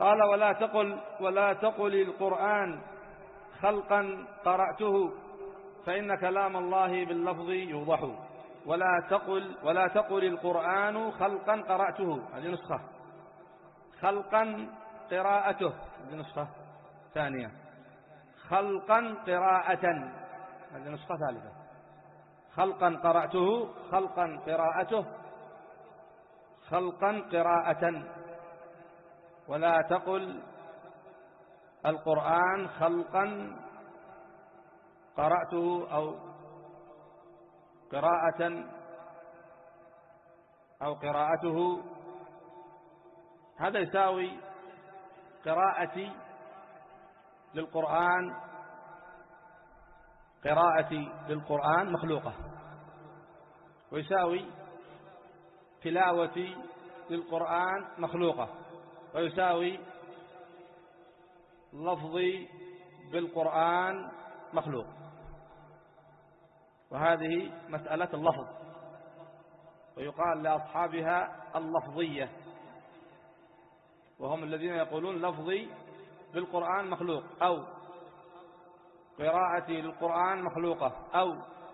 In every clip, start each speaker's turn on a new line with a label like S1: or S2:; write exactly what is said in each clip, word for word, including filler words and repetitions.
S1: قال ولا تقل ولا تقل القرآن خلقا قرأته فإن كلام الله باللفظ يوضح. ولا تقل ولا تقل القرآن خلقا قرأته، هذه نسخة. خلقا قراءته، هذه نسخة ثانية. خلقا قراءة، هذه نسخة ثالثة. خلقا قرأته، خلقا قراءته، خلقا قراءة. ولا تقل القرآن خلقا قرأته أو قراءة أو قراءته، هذا يساوي قراءتي للقرآن قراءتي للقرآن مخلوقة، ويساوي تلاوتي للقرآن مخلوقة، ويساوي لفظي بالقرآن مخلوق. وهذه مسألة اللفظ، ويقال لأصحابها اللفظية، وهم الذين يقولون لفظي بالقرآن مخلوق، أو قراءتي للقرآن مخلوقة، أو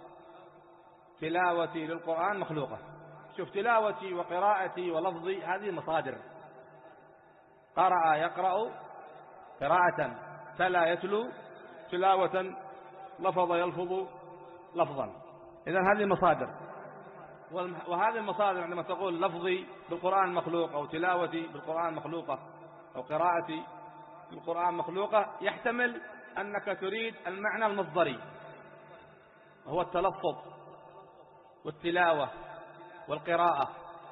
S1: تلاوتي للقرآن مخلوقة. شوف، تلاوتي وقراءتي ولفظي هذه مصادر. قرأ يقرأ قراءة، تلا يتلو تلاوة، لفظ يلفظ لفظا. إذن هذه مصادر، وهذه المصادر عندما تقول لفظي بالقرآن مخلوق، أو تلاوتي بالقرآن مخلوقة، أو قراءتي بالقرآن مخلوقة، يحتمل أنك تريد المعنى المصدري، وهو التلفظ والتلاوة والقراءة.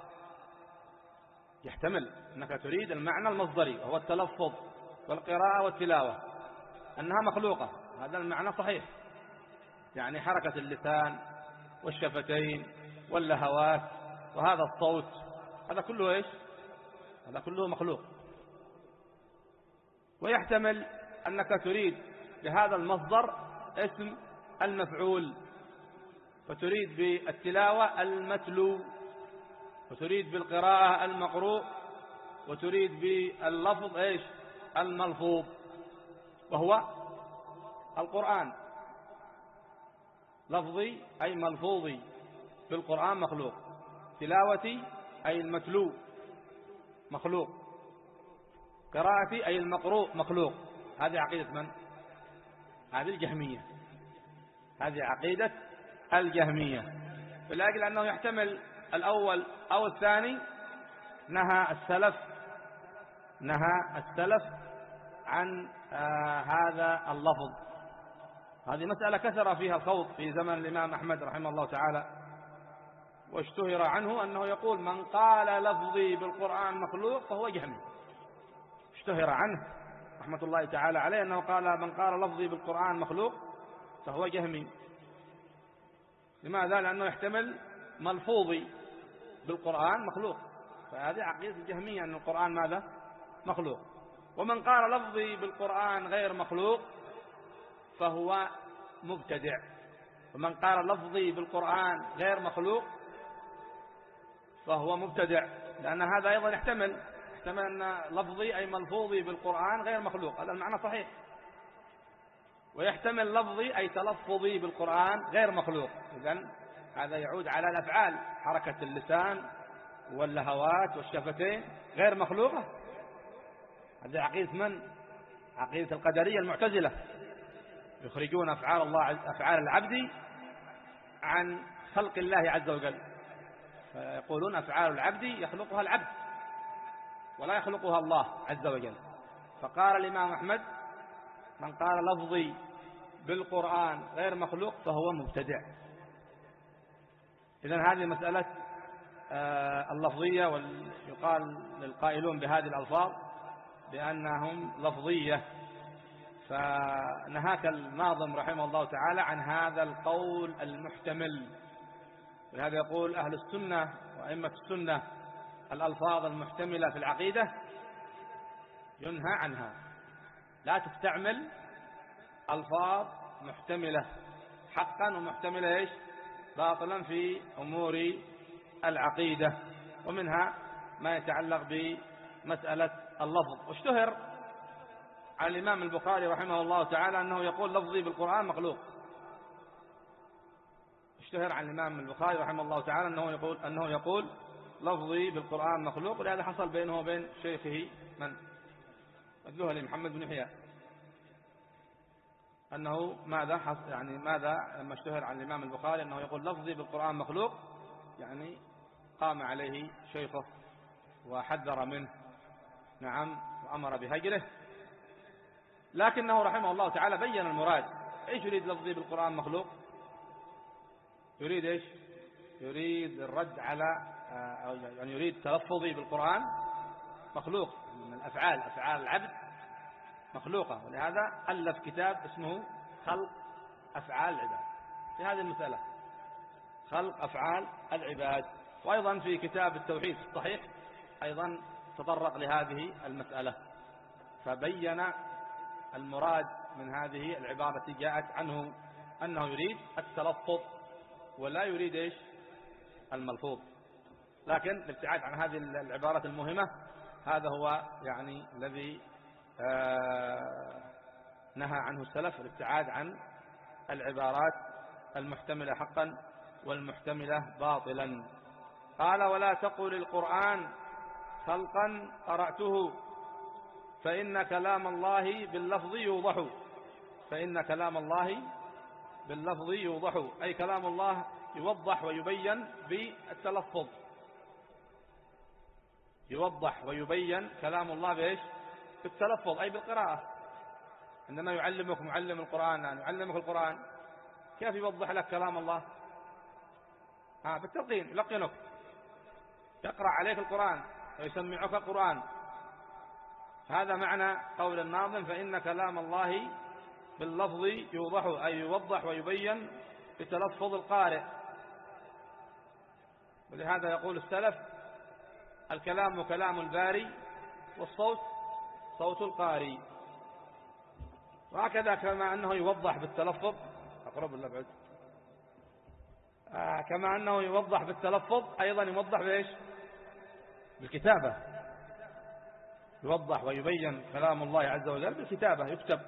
S1: يحتمل أنك تريد المعنى المصدري، وهو التلفظ والقراءة والتلاوة، أنها مخلوقة. هذا المعنى صحيح، يعني حركة اللسان والشفتين واللهوات وهذا الصوت، هذا كله إيش؟ هذا كله مخلوق. ويحتمل أنك تريد بهذا المصدر اسم المفعول، فتريد بالتلاوة المتلو، وتريد بالقراءة المقروء، وتريد باللفظ إيش؟ الملفوظ، وهو القرآن. لفظي أي ملفوظي بالقرآن مخلوق، تلاوتي أي المتلو مخلوق، قراءتي أي المقروء مخلوق. هذه عقيدة من؟ هذه الجهمية. هذه عقيدة الجهمية. ولكن أنه يحتمل الأول أو الثاني، نهى السلف نهى السلف عن آه هذا اللفظ. هذه مسألة كثر فيها الخوض في زمن الإمام أحمد رحمه الله تعالى، واشتهر عنه أنه يقول من قال لفظي بالقرآن مخلوق فهو جهمي. اشتهر عنه رحمة الله تعالى عليه أنه قال من قال لفظي بالقرآن مخلوق فهو جهمي. لماذا؟ لأنه يحتمل ملفوظي بالقرآن مخلوق، فهذه عقيدة الجهمية أن القرآن ماذا؟ مخلوق. ومن قال لفظي بالقرآن غير مخلوق فهو مبتدع. ومن قال لفظي بالقرآن غير مخلوق فهو مبتدع، لأن هذا أيضا يحتمل يحتمل أن لفظي أي ملفوظي بالقرآن غير مخلوق، هذا المعنى صحيح. ويحتمل لفظي أي تلفظي بالقرآن غير مخلوق، إذن هذا يعود على الأفعال، حركة اللسان واللهوات والشفتين غير مخلوقة. هذه عقيدة من؟ عقيدة القدرية المعتزلة، يخرجون أفعال الله أفعال العبد عن خلق الله عز وجل، فيقولون أفعال العبد يخلقها العبد ولا يخلقها الله عز وجل. فقال الإمام أحمد من قال لفظي بالقرآن غير مخلوق فهو مبتدع. إذن هذه مسألة اللفظية، ويقال للقائلون بهذه الألفاظ بأنهم لفظية. فنهاك الناظم رحمه الله تعالى عن هذا القول المحتمل. ولهذا يقول أهل السنة وأئمة السنة الألفاظ المحتملة في العقيدة ينهى عنها، لا تستعمل ألفاظ محتملة حقا ومحتملة إيش؟ باطلا في أمور العقيدة. ومنها ما يتعلق مسألة اللفظ. واشتهر عن الإمام البخاري رحمه الله تعالى أنه يقول لفظي بالقرآن مخلوق. اشتهر عن الإمام البخاري رحمه الله تعالى أنه يقول أنه يقول لفظي بالقرآن مخلوق، ولهذا حصل بينه وبين شيخه من الذهلي محمد بن يحيى أنه ماذا حصل، يعني ماذا لما اشتهر عن الإمام البخاري أنه يقول لفظي بالقرآن مخلوق، يعني قام عليه شيخه وحذر منه، نعم، وأمر بهجره. لكنه رحمه الله تعالى بين المراد. ايش يريد لفظي بالقرآن مخلوق؟ يريد ايش؟ يريد الرد على يعني يريد تلفظي بالقرآن مخلوق، من الأفعال، أفعال العبد مخلوقة، ولهذا ألف كتاب اسمه خلق أفعال العباد في هذه المسألة، خلق أفعال العباد. وأيضا في كتاب التوحيد الصحيح أيضا تطرق لهذه المسألة، فبين المراد من هذه العبارة التي جاءت عنه أنه يريد التلفظ ولا يريد إيش؟ الملفوظ. لكن الابتعاد عن هذه العبارات المهمة هذا هو يعني الذي نهى عنه السلف، الابتعاد عن العبارات المحتملة حقا والمحتملة باطلا. قال ولا تقل القرآن خلقا قرأته فإن كلام الله باللفظ يوضح. فإن كلام الله باللفظ يوضح أي كلام الله يوضح ويبين بالتلفظ، يوضح ويبين كلام الله بإيش؟ بالتلفظ أي بالقراءة. عندما يعلمك معلم القرآن أن يعلمك القرآن كيف يوضح لك كلام الله؟ ها بالتلقين، يلقنك، يقرأ عليك القرآن ويسمعك القرآن. هذا معنى قول الناظم فإن كلام الله باللفظ يوضح أي يوضح ويبين بتلفظ القارئ. ولهذا يقول السلف الكلام كلام الباري والصوت صوت القارئ. وهكذا كما أنه يوضح بالتلفظ أقرب ولا بعد آه كما أنه يوضح بالتلفظ أيضا يوضح بإيش؟ بالكتابة. يوضح ويبين كلام الله عز وجل بالكتابة، يكتب،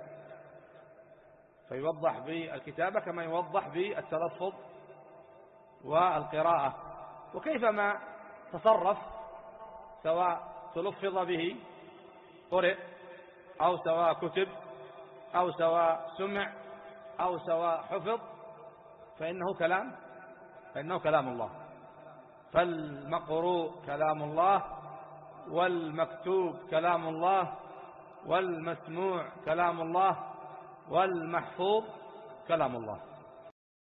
S1: فيوضح بالكتابة كما يوضح بالتلفظ والقراءة. وكيفما تصرف سواء تلفظ به قرئ أو سواء كتب أو سواء سمع أو سواء حفظ فإنه كلام فإنه كلام الله. فالمقروء كلام الله، والمكتوب كلام الله، والمسموع كلام الله، والمحفوظ كلام الله.